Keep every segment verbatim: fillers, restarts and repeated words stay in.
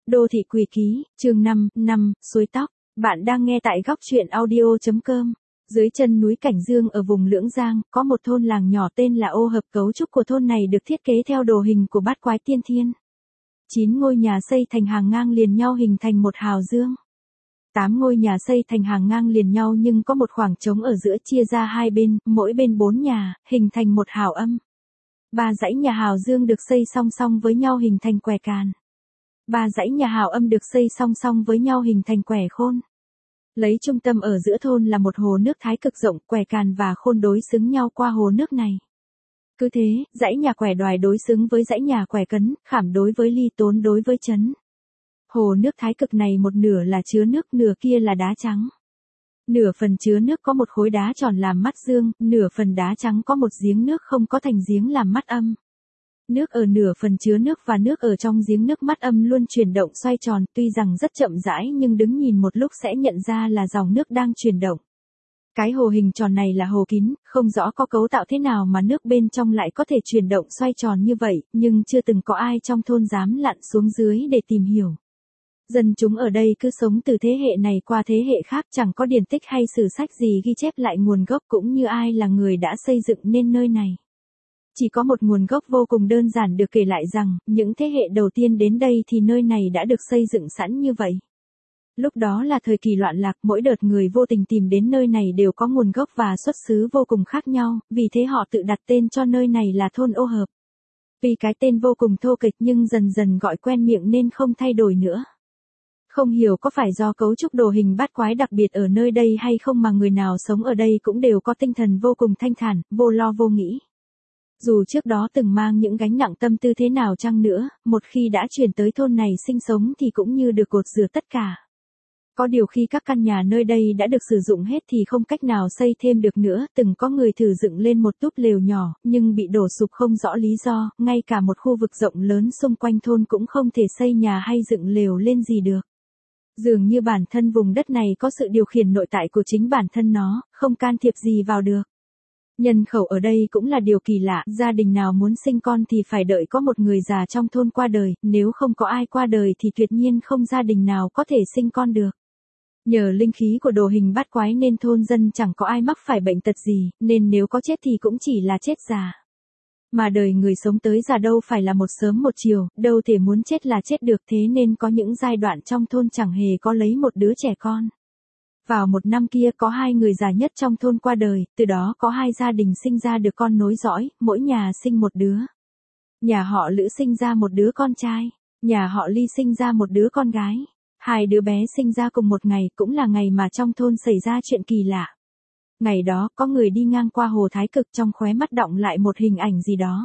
Đô thị Quỷ Ký, chương năm, năm, suối tóc. Bạn đang nghe tại góc truyện audio.com. Dưới chân núi Cảnh Dương ở vùng Lưỡng Giang, có một thôn làng nhỏ tên là Ô Hợp. Cấu trúc của thôn này được thiết kế theo đồ hình của bát quái tiên thiên. Chín ngôi nhà xây thành hàng ngang liền nhau hình thành một hào dương. Tám ngôi nhà xây thành hàng ngang liền nhau nhưng có một khoảng trống ở giữa chia ra hai bên, mỗi bên bốn nhà, hình thành một hào âm. Ba dãy nhà hào dương được xây song song với nhau hình thành quẻ càn. Ba dãy nhà hào âm được xây song song với nhau hình thành quẻ khôn. Lấy trung tâm ở giữa thôn là một hồ nước thái cực rộng, quẻ càn và khôn đối xứng nhau qua hồ nước này. Cứ thế, dãy nhà quẻ đoài đối xứng với dãy nhà quẻ cấn, khảm đối với ly, tốn đối với chấn. Hồ nước thái cực này một nửa là chứa nước, nửa kia là đá trắng. Nửa phần chứa nước có một khối đá tròn làm mắt dương, nửa phần đá trắng có một giếng nước không có thành giếng làm mắt âm. Nước ở nửa phần chứa nước và nước ở trong giếng nước mắt âm luôn chuyển động xoay tròn, tuy rằng rất chậm rãi nhưng đứng nhìn một lúc sẽ nhận ra là dòng nước đang chuyển động. Cái hồ hình tròn này là hồ kín, không rõ có cấu tạo thế nào mà nước bên trong lại có thể chuyển động xoay tròn như vậy, nhưng chưa từng có ai trong thôn dám lặn xuống dưới để tìm hiểu. Dân chúng ở đây cứ sống từ thế hệ này qua thế hệ khác, chẳng có điển tích hay sử sách gì ghi chép lại nguồn gốc cũng như ai là người đã xây dựng nên nơi này. Chỉ có một nguồn gốc vô cùng đơn giản được kể lại rằng, những thế hệ đầu tiên đến đây thì nơi này đã được xây dựng sẵn như vậy. Lúc đó là thời kỳ loạn lạc, mỗi đợt người vô tình tìm đến nơi này đều có nguồn gốc và xuất xứ vô cùng khác nhau, vì thế họ tự đặt tên cho nơi này là thôn Ô Hợp. Vì cái tên vô cùng thô kệch nhưng dần dần gọi quen miệng nên không thay đổi nữa. Không hiểu có phải do cấu trúc đồ hình bát quái đặc biệt ở nơi đây hay không mà người nào sống ở đây cũng đều có tinh thần vô cùng thanh thản, vô lo vô nghĩ. Dù trước đó từng mang những gánh nặng tâm tư thế nào chăng nữa, một khi đã chuyển tới thôn này sinh sống thì cũng như được gột rửa tất cả. Có điều khi các căn nhà nơi đây đã được sử dụng hết thì không cách nào xây thêm được nữa, từng có người thử dựng lên một túp lều nhỏ, nhưng bị đổ sụp không rõ lý do, ngay cả một khu vực rộng lớn xung quanh thôn cũng không thể xây nhà hay dựng lều lên gì được. Dường như bản thân vùng đất này có sự điều khiển nội tại của chính bản thân nó, không can thiệp gì vào được. Nhân khẩu ở đây cũng là điều kỳ lạ, gia đình nào muốn sinh con thì phải đợi có một người già trong thôn qua đời, nếu không có ai qua đời thì tuyệt nhiên không gia đình nào có thể sinh con được. Nhờ linh khí của đồ hình bát quái nên thôn dân chẳng có ai mắc phải bệnh tật gì, nên nếu có chết thì cũng chỉ là chết già. Mà đời người sống tới già đâu phải là một sớm một chiều, đâu thể muốn chết là chết được, thế nên có những giai đoạn trong thôn chẳng hề có lấy một đứa trẻ con. Vào một năm kia có hai người già nhất trong thôn qua đời, từ đó có hai gia đình sinh ra được con nối dõi, mỗi nhà sinh một đứa. Nhà họ Lữ sinh ra một đứa con trai, nhà họ Ly sinh ra một đứa con gái. Hai đứa bé sinh ra cùng một ngày, cũng là ngày mà trong thôn xảy ra chuyện kỳ lạ. Ngày đó, có người đi ngang qua hồ Thái Cực, trong khóe mắt đọng lại một hình ảnh gì đó.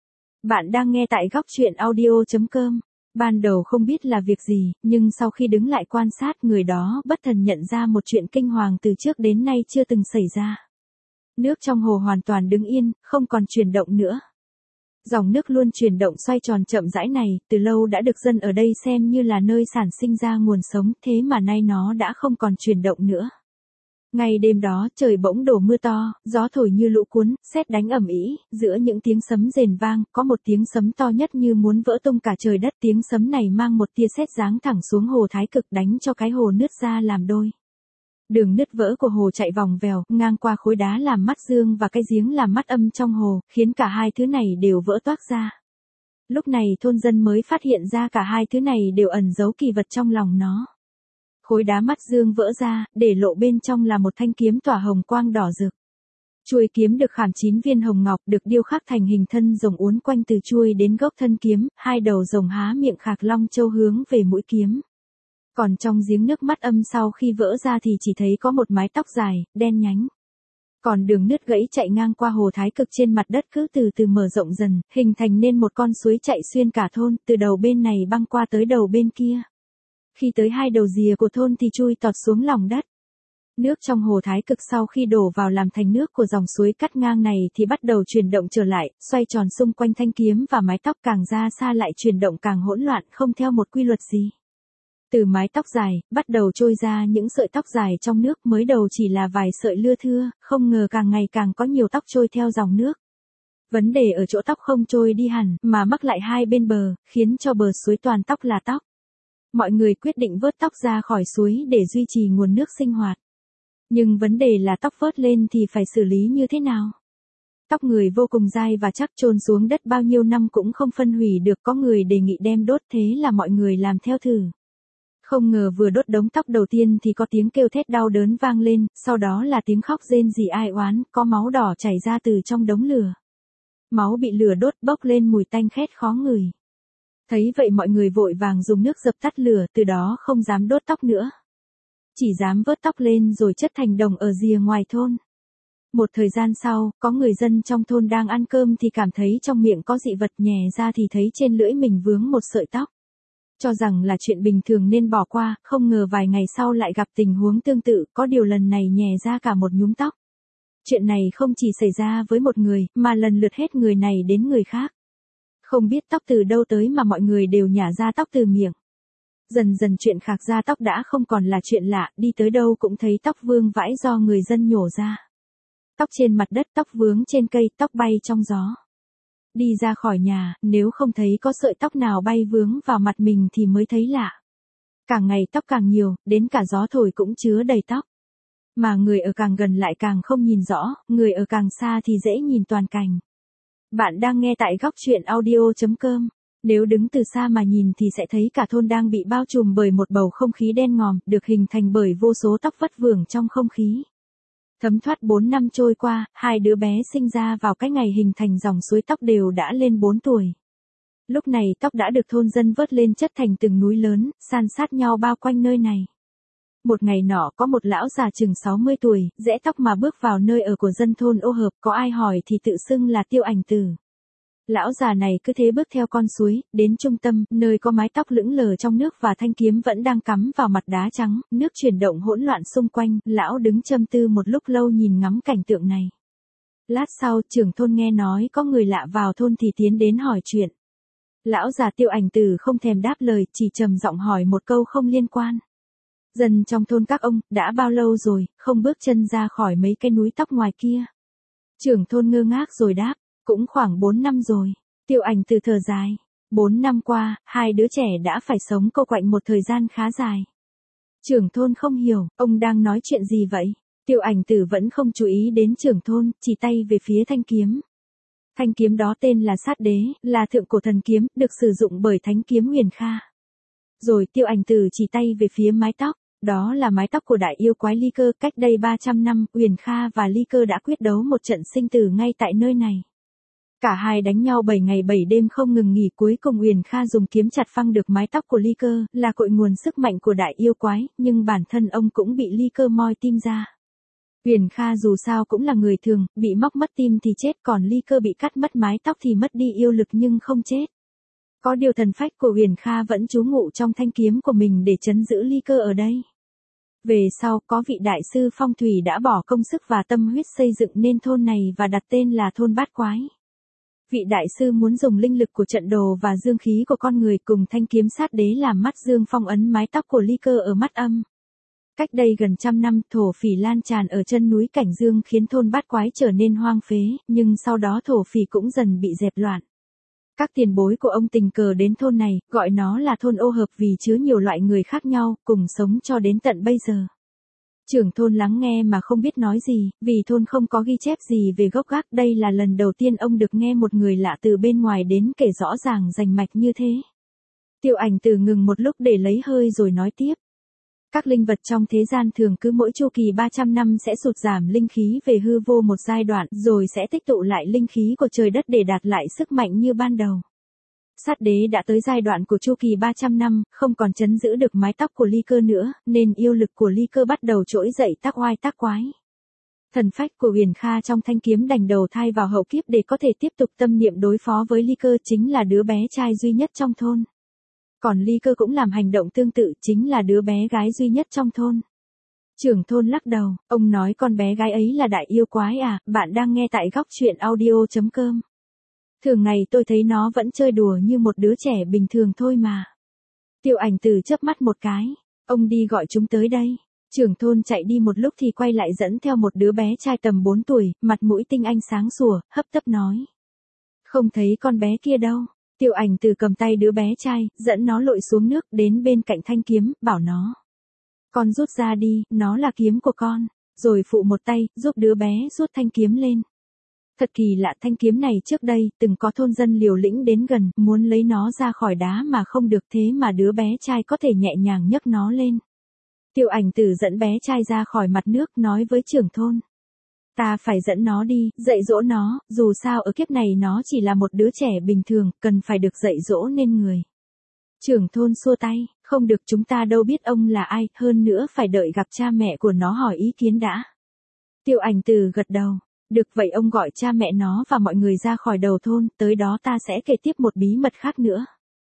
Bạn đang nghe tại góc truyện audio.com. Ban đầu không biết là việc gì, nhưng sau khi đứng lại quan sát, người đó bất thần nhận ra một chuyện kinh hoàng từ trước đến nay chưa từng xảy ra. Nước trong hồ hoàn toàn đứng yên, không còn chuyển động nữa. Dòng nước luôn chuyển động xoay tròn chậm rãi này, từ lâu đã được dân ở đây xem như là nơi sản sinh ra nguồn sống, thế mà nay nó đã không còn chuyển động nữa. Ngày đêm đó, trời bỗng đổ mưa to, gió thổi như lũ cuốn, sét đánh ầm ĩ, giữa những tiếng sấm rền vang, có một tiếng sấm to nhất như muốn vỡ tung cả trời đất. Tiếng sấm này mang một tia sét giáng thẳng xuống hồ Thái Cực, đánh cho cái hồ nứt ra làm đôi. Đường nứt vỡ của hồ chạy vòng vèo, ngang qua khối đá làm mắt dương và cái giếng làm mắt âm trong hồ, khiến cả hai thứ này đều vỡ toác ra. Lúc này thôn dân mới phát hiện ra cả hai thứ này đều ẩn giấu kỳ vật trong lòng nó. Khối đá mắt dương vỡ ra, để lộ bên trong là một thanh kiếm tỏa hồng quang đỏ rực. Chuôi kiếm được khảm chín viên hồng ngọc, được điêu khắc thành hình thân rồng uốn quanh từ chuôi đến gốc thân kiếm, hai đầu rồng há miệng khạc long châu hướng về mũi kiếm. Còn trong giếng nước mắt âm sau khi vỡ ra thì chỉ thấy có một mái tóc dài, đen nhánh. Còn đường nứt gãy chạy ngang qua hồ Thái Cực trên mặt đất cứ từ từ mở rộng dần, hình thành nên một con suối chạy xuyên cả thôn, từ đầu bên này băng qua tới đầu bên kia. Khi tới hai đầu rìa của thôn thì chui tọt xuống lòng đất. Nước trong hồ Thái Cực sau khi đổ vào làm thành nước của dòng suối cắt ngang này thì bắt đầu chuyển động trở lại, xoay tròn xung quanh thanh kiếm và mái tóc, càng ra xa lại chuyển động càng hỗn loạn, không theo một quy luật gì. Từ mái tóc dài, bắt đầu trôi ra những sợi tóc dài trong nước, mới đầu chỉ là vài sợi lưa thưa, không ngờ càng ngày càng có nhiều tóc trôi theo dòng nước. Vấn đề ở chỗ tóc không trôi đi hẳn, mà mắc lại hai bên bờ, khiến cho bờ suối toàn tóc là tóc. Mọi người quyết định vớt tóc ra khỏi suối để duy trì nguồn nước sinh hoạt. Nhưng vấn đề là tóc vớt lên thì phải xử lý như thế nào? Tóc người vô cùng dai và chắc, chôn xuống đất bao nhiêu năm cũng không phân hủy được, có người đề nghị đem đốt, thế là mọi người làm theo thử. Không ngờ vừa đốt đống tóc đầu tiên thì có tiếng kêu thét đau đớn vang lên, sau đó là tiếng khóc rên rỉ ai oán, có máu đỏ chảy ra từ trong đống lửa. Máu bị lửa đốt bốc lên mùi tanh khét khó ngửi. Thấy vậy mọi người vội vàng dùng nước dập tắt lửa, từ đó không dám đốt tóc nữa. Chỉ dám vớt tóc lên rồi chất thành đồng ở rìa ngoài thôn. Một thời gian sau, có người dân trong thôn đang ăn cơm thì cảm thấy trong miệng có dị vật, nhè ra thì thấy trên lưỡi mình vướng một sợi tóc. Cho rằng là chuyện bình thường nên bỏ qua, không ngờ vài ngày sau lại gặp tình huống tương tự, có điều lần này nhè ra cả một nhúm tóc. Chuyện này không chỉ xảy ra với một người, mà lần lượt hết người này đến người khác. Không biết tóc từ đâu tới mà mọi người đều nhả ra tóc từ miệng. Dần dần chuyện khạc ra tóc đã không còn là chuyện lạ, đi tới đâu cũng thấy tóc vương vãi do người dân nhổ ra. Tóc trên mặt đất, tóc vướng trên cây, tóc bay trong gió. Đi ra khỏi nhà, nếu không thấy có sợi tóc nào bay vướng vào mặt mình thì mới thấy lạ. Càng ngày tóc càng nhiều, đến cả gió thổi cũng chứa đầy tóc. Mà người ở càng gần lại càng không nhìn rõ, người ở càng xa thì dễ nhìn toàn cảnh. Bạn đang nghe tại góc truyện audio chấm com. Nếu đứng từ xa mà nhìn thì sẽ thấy cả thôn đang bị bao trùm bởi một bầu không khí đen ngòm, được hình thành bởi vô số tóc vất vưởng trong không khí. Thấm thoát bốn năm trôi qua, hai đứa bé sinh ra vào cái ngày hình thành dòng suối tóc đều đã lên bốn tuổi. Lúc này tóc đã được thôn dân vớt lên chất thành từng núi lớn, san sát nhau bao quanh nơi này. Một ngày nọ có một lão già chừng sáu mươi tuổi, rẽ tóc mà bước vào nơi ở của dân thôn Ô Hợp, có ai hỏi thì tự xưng là Tiêu Ảnh Tử. Lão già này cứ thế bước theo con suối, đến trung tâm, nơi có mái tóc lững lờ trong nước và thanh kiếm vẫn đang cắm vào mặt đá trắng, nước chuyển động hỗn loạn xung quanh, lão đứng châm tư một lúc lâu nhìn ngắm cảnh tượng này. Lát sau, trưởng thôn nghe nói có người lạ vào thôn thì tiến đến hỏi chuyện. Lão già Tiêu Ảnh Tử không thèm đáp lời, chỉ trầm giọng hỏi một câu không liên quan. Dân trong thôn các ông, đã bao lâu rồi, không bước chân ra khỏi mấy cái núi tóc ngoài kia? Trưởng thôn ngơ ngác rồi đáp. Cũng khoảng bốn năm rồi. Tiêu Ảnh Tử thở dài. Bốn năm qua, hai đứa trẻ đã phải sống cô quạnh một thời gian khá dài. Trưởng thôn không hiểu, ông đang nói chuyện gì vậy? Tiêu Ảnh Tử vẫn không chú ý đến trưởng thôn, chỉ tay về phía thanh kiếm. Thanh kiếm đó tên là Sát Đế, là thượng cổ thần kiếm, được sử dụng bởi thánh kiếm Huyền Kha. Rồi Tiêu Ảnh Tử chỉ tay về phía mái tóc. Đó là mái tóc của đại yêu quái Ly Cơ. Cách đây ba trăm năm, Huyền Kha và Ly Cơ đã quyết đấu một trận sinh tử ngay tại nơi này. Cả hai đánh nhau bảy ngày bảy đêm không ngừng nghỉ, cuối cùng Huyền Kha dùng kiếm chặt phăng được mái tóc của Ly Cơ, là cội nguồn sức mạnh của đại yêu quái, nhưng bản thân ông cũng bị Ly Cơ moi tim ra. Huyền Kha dù sao cũng là người thường, bị móc mất tim thì chết, còn Ly Cơ bị cắt mất mái tóc thì mất đi yêu lực nhưng không chết. Có điều thần phách của Huyền Kha vẫn trú ngụ trong thanh kiếm của mình để trấn giữ Ly Cơ ở đây. Về sau, có vị đại sư phong thủy đã bỏ công sức và tâm huyết xây dựng nên thôn này và đặt tên là thôn Bát Quái. Vị đại sư muốn dùng linh lực của trận đồ và dương khí của con người cùng thanh kiếm Sát Đế làm mắt dương phong ấn mái tóc của Ly Cơ ở mắt âm. Cách đây gần trăm năm, thổ phỉ lan tràn ở chân núi Cảnh Dương khiến thôn Bát Quái trở nên hoang phế, nhưng sau đó thổ phỉ cũng dần bị dẹp loạn. Các tiền bối của ông tình cờ đến thôn này, gọi nó là thôn Ô Hợp vì chứa nhiều loại người khác nhau, cùng sống cho đến tận bây giờ. Trưởng thôn lắng nghe mà không biết nói gì, vì thôn không có ghi chép gì về gốc gác, đây là lần đầu tiên ông được nghe một người lạ từ bên ngoài đến kể rõ ràng rành mạch như thế. Tiêu Ảnh Tử ngừng một lúc để lấy hơi rồi nói tiếp. Các linh vật trong thế gian thường cứ mỗi chu kỳ ba trăm năm sẽ sụt giảm linh khí về hư vô một giai đoạn, rồi sẽ tích tụ lại linh khí của trời đất để đạt lại sức mạnh như ban đầu. Sát Đế đã tới giai đoạn của chu kỳ ba trăm năm, không còn trấn giữ được mái tóc của Ly Cơ nữa, nên yêu lực của Ly Cơ bắt đầu trỗi dậy tác oai tác quái. Thần phách của Huyền Kha trong thanh kiếm đành đầu thai vào hậu kiếp để có thể tiếp tục tâm niệm đối phó với Ly Cơ, chính là đứa bé trai duy nhất trong thôn. Còn Ly Cơ cũng làm hành động tương tự, chính là đứa bé gái duy nhất trong thôn. Trưởng thôn lắc đầu, ông nói con bé gái ấy là đại yêu quái à? Bạn đang nghe tại góc truyện audio chấm com. Thường ngày tôi thấy nó vẫn chơi đùa như một đứa trẻ bình thường thôi mà. Tiêu Ảnh Tử chớp mắt một cái, ông đi gọi chúng tới đây. Trưởng thôn chạy đi một lúc thì quay lại dẫn theo một đứa bé trai tầm bốn tuổi, mặt mũi tinh anh sáng sủa, hấp tấp nói. Không thấy con bé kia đâu. Tiêu Ảnh Từ cầm tay đứa bé trai, dẫn nó lội xuống nước đến bên cạnh thanh kiếm, bảo nó. Con rút ra đi, nó là kiếm của con. Rồi phụ một tay, giúp đứa bé rút thanh kiếm lên. Thật kỳ lạ, thanh kiếm này trước đây, từng có thôn dân liều lĩnh đến gần, muốn lấy nó ra khỏi đá mà không được, thế mà đứa bé trai có thể nhẹ nhàng nhấc nó lên. Tiêu Ảnh Từ dẫn bé trai ra khỏi mặt nước, nói với trưởng thôn. Ta phải dẫn nó đi, dạy dỗ nó, dù sao ở kiếp này nó chỉ là một đứa trẻ bình thường, cần phải được dạy dỗ nên người. Trưởng thôn xua tay, không được, chúng ta đâu biết ông là ai, hơn nữa phải đợi gặp cha mẹ của nó hỏi ý kiến đã. Tiêu Ảnh Từ gật đầu, được vậy ông gọi cha mẹ nó và mọi người ra khỏi đầu thôn, tới đó ta sẽ kể tiếp một bí mật khác nữa.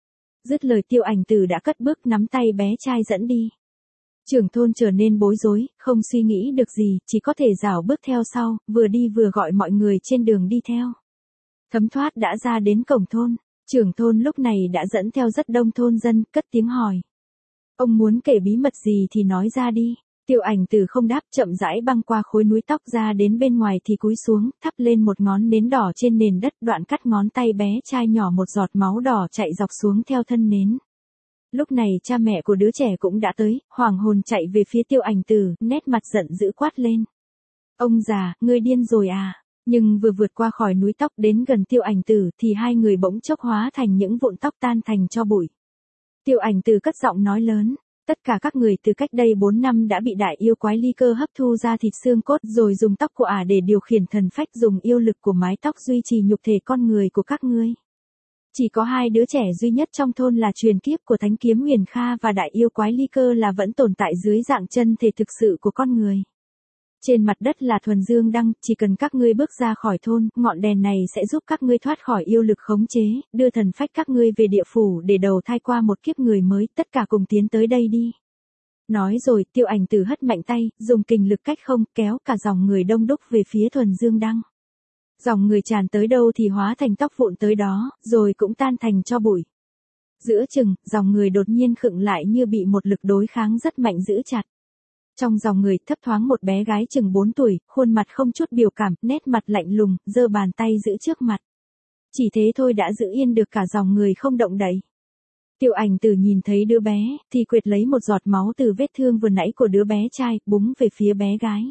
Dứt lời Tiêu Ảnh Từ đã cất bước nắm tay bé trai dẫn đi. Trưởng thôn trở nên bối rối, không suy nghĩ được gì, chỉ có thể rảo bước theo sau, vừa đi vừa gọi mọi người trên đường đi theo. Thấm thoát đã ra đến cổng thôn, trưởng thôn lúc này đã dẫn theo rất đông thôn dân, cất tiếng hỏi. Ông muốn kể bí mật gì thì nói ra đi. Tiêu Ảnh Từ không đáp, chậm rãi băng qua khối núi tóc ra đến bên ngoài thì cúi xuống, thắp lên một ngón nến đỏ trên nền đất, đoạn cắt ngón tay bé trai nhỏ, một giọt máu đỏ chạy dọc xuống theo thân nến. Lúc này cha mẹ của đứa trẻ cũng đã tới, hoảng hồn chạy về phía Tiêu Ảnh Từ, nét mặt giận dữ quát lên. Ông già, ngươi điên rồi à? Nhưng vừa vượt qua khỏi núi tóc đến gần Tiêu Ảnh Từ thì hai người bỗng chốc hóa thành những vụn tóc tan thành tro bụi. Tiêu Ảnh Từ cất giọng nói lớn. Tất cả các người từ cách đây bốn năm đã bị đại yêu quái Ly Cơ hấp thu ra thịt xương cốt, rồi dùng tóc của ả để điều khiển thần phách, dùng yêu lực của mái tóc duy trì nhục thể con người của các ngươi. Chỉ có hai đứa trẻ duy nhất trong thôn là truyền kiếp của Thánh Kiếm Huyền Kha và đại yêu quái Ly Cơ là vẫn tồn tại dưới dạng chân thể thực sự của con người. Trên mặt đất là thuần dương đăng, chỉ cần các ngươi bước ra khỏi thôn, ngọn đèn này sẽ giúp các ngươi thoát khỏi yêu lực khống chế, đưa thần phách các ngươi về địa phủ để đầu thai qua một kiếp người mới, tất cả cùng tiến tới đây đi. Nói rồi, Tiêu Ảnh Từ hất mạnh tay, dùng kình lực cách không, kéo cả dòng người đông đúc về phía thuần dương đăng. Dòng người tràn tới đâu thì hóa thành tóc vụn tới đó, rồi cũng tan thành tro bụi. Giữa chừng, dòng người đột nhiên khựng lại như bị một lực đối kháng rất mạnh giữ chặt. Trong dòng người thấp thoáng một bé gái chừng bốn tuổi, khuôn mặt không chút biểu cảm, nét mặt lạnh lùng, giơ bàn tay giữ trước mặt. Chỉ thế thôi đã giữ yên được cả dòng người không động đậy. Tiêu Ảnh Từ nhìn thấy đứa bé, thì quệt lấy một giọt máu từ vết thương vừa nãy của đứa bé trai, búng về phía bé gái.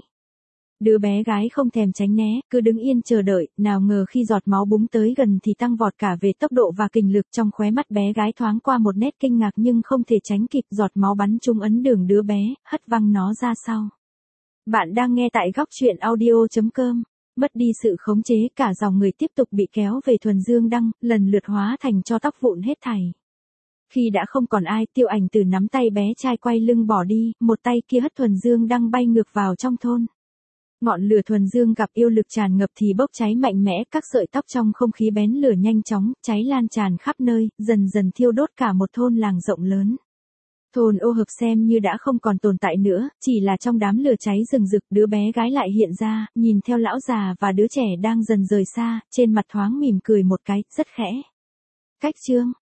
Đứa bé gái không thèm tránh né, cứ đứng yên chờ đợi, nào ngờ khi giọt máu búng tới gần thì tăng vọt cả về tốc độ và kình lực, trong khóe mắt bé gái thoáng qua một nét kinh ngạc nhưng không thể tránh kịp, giọt máu bắn trúng ấn đường đứa bé, hất văng nó ra sau. Bạn đang nghe tại góc truyện audio chấm com. Mất đi sự khống chế, cả dòng người tiếp tục bị kéo về thuần dương đăng, lần lượt hóa thành tro tóc vụn hết thảy. Khi đã không còn ai, Tiêu Ảnh Từ nắm tay bé trai quay lưng bỏ đi, một tay kia hất thuần dương đăng bay ngược vào trong thôn. Ngọn lửa thuần dương gặp yêu lực tràn ngập thì bốc cháy mạnh mẽ, các sợi tóc trong không khí bén lửa nhanh chóng, cháy lan tràn khắp nơi, dần dần thiêu đốt cả một thôn làng rộng lớn. Thôn Ô Hợp xem như đã không còn tồn tại nữa, chỉ là trong đám lửa cháy rừng rực, đứa bé gái lại hiện ra, nhìn theo lão già và đứa trẻ đang dần rời xa, trên mặt thoáng mỉm cười một cái, rất khẽ. Cách chương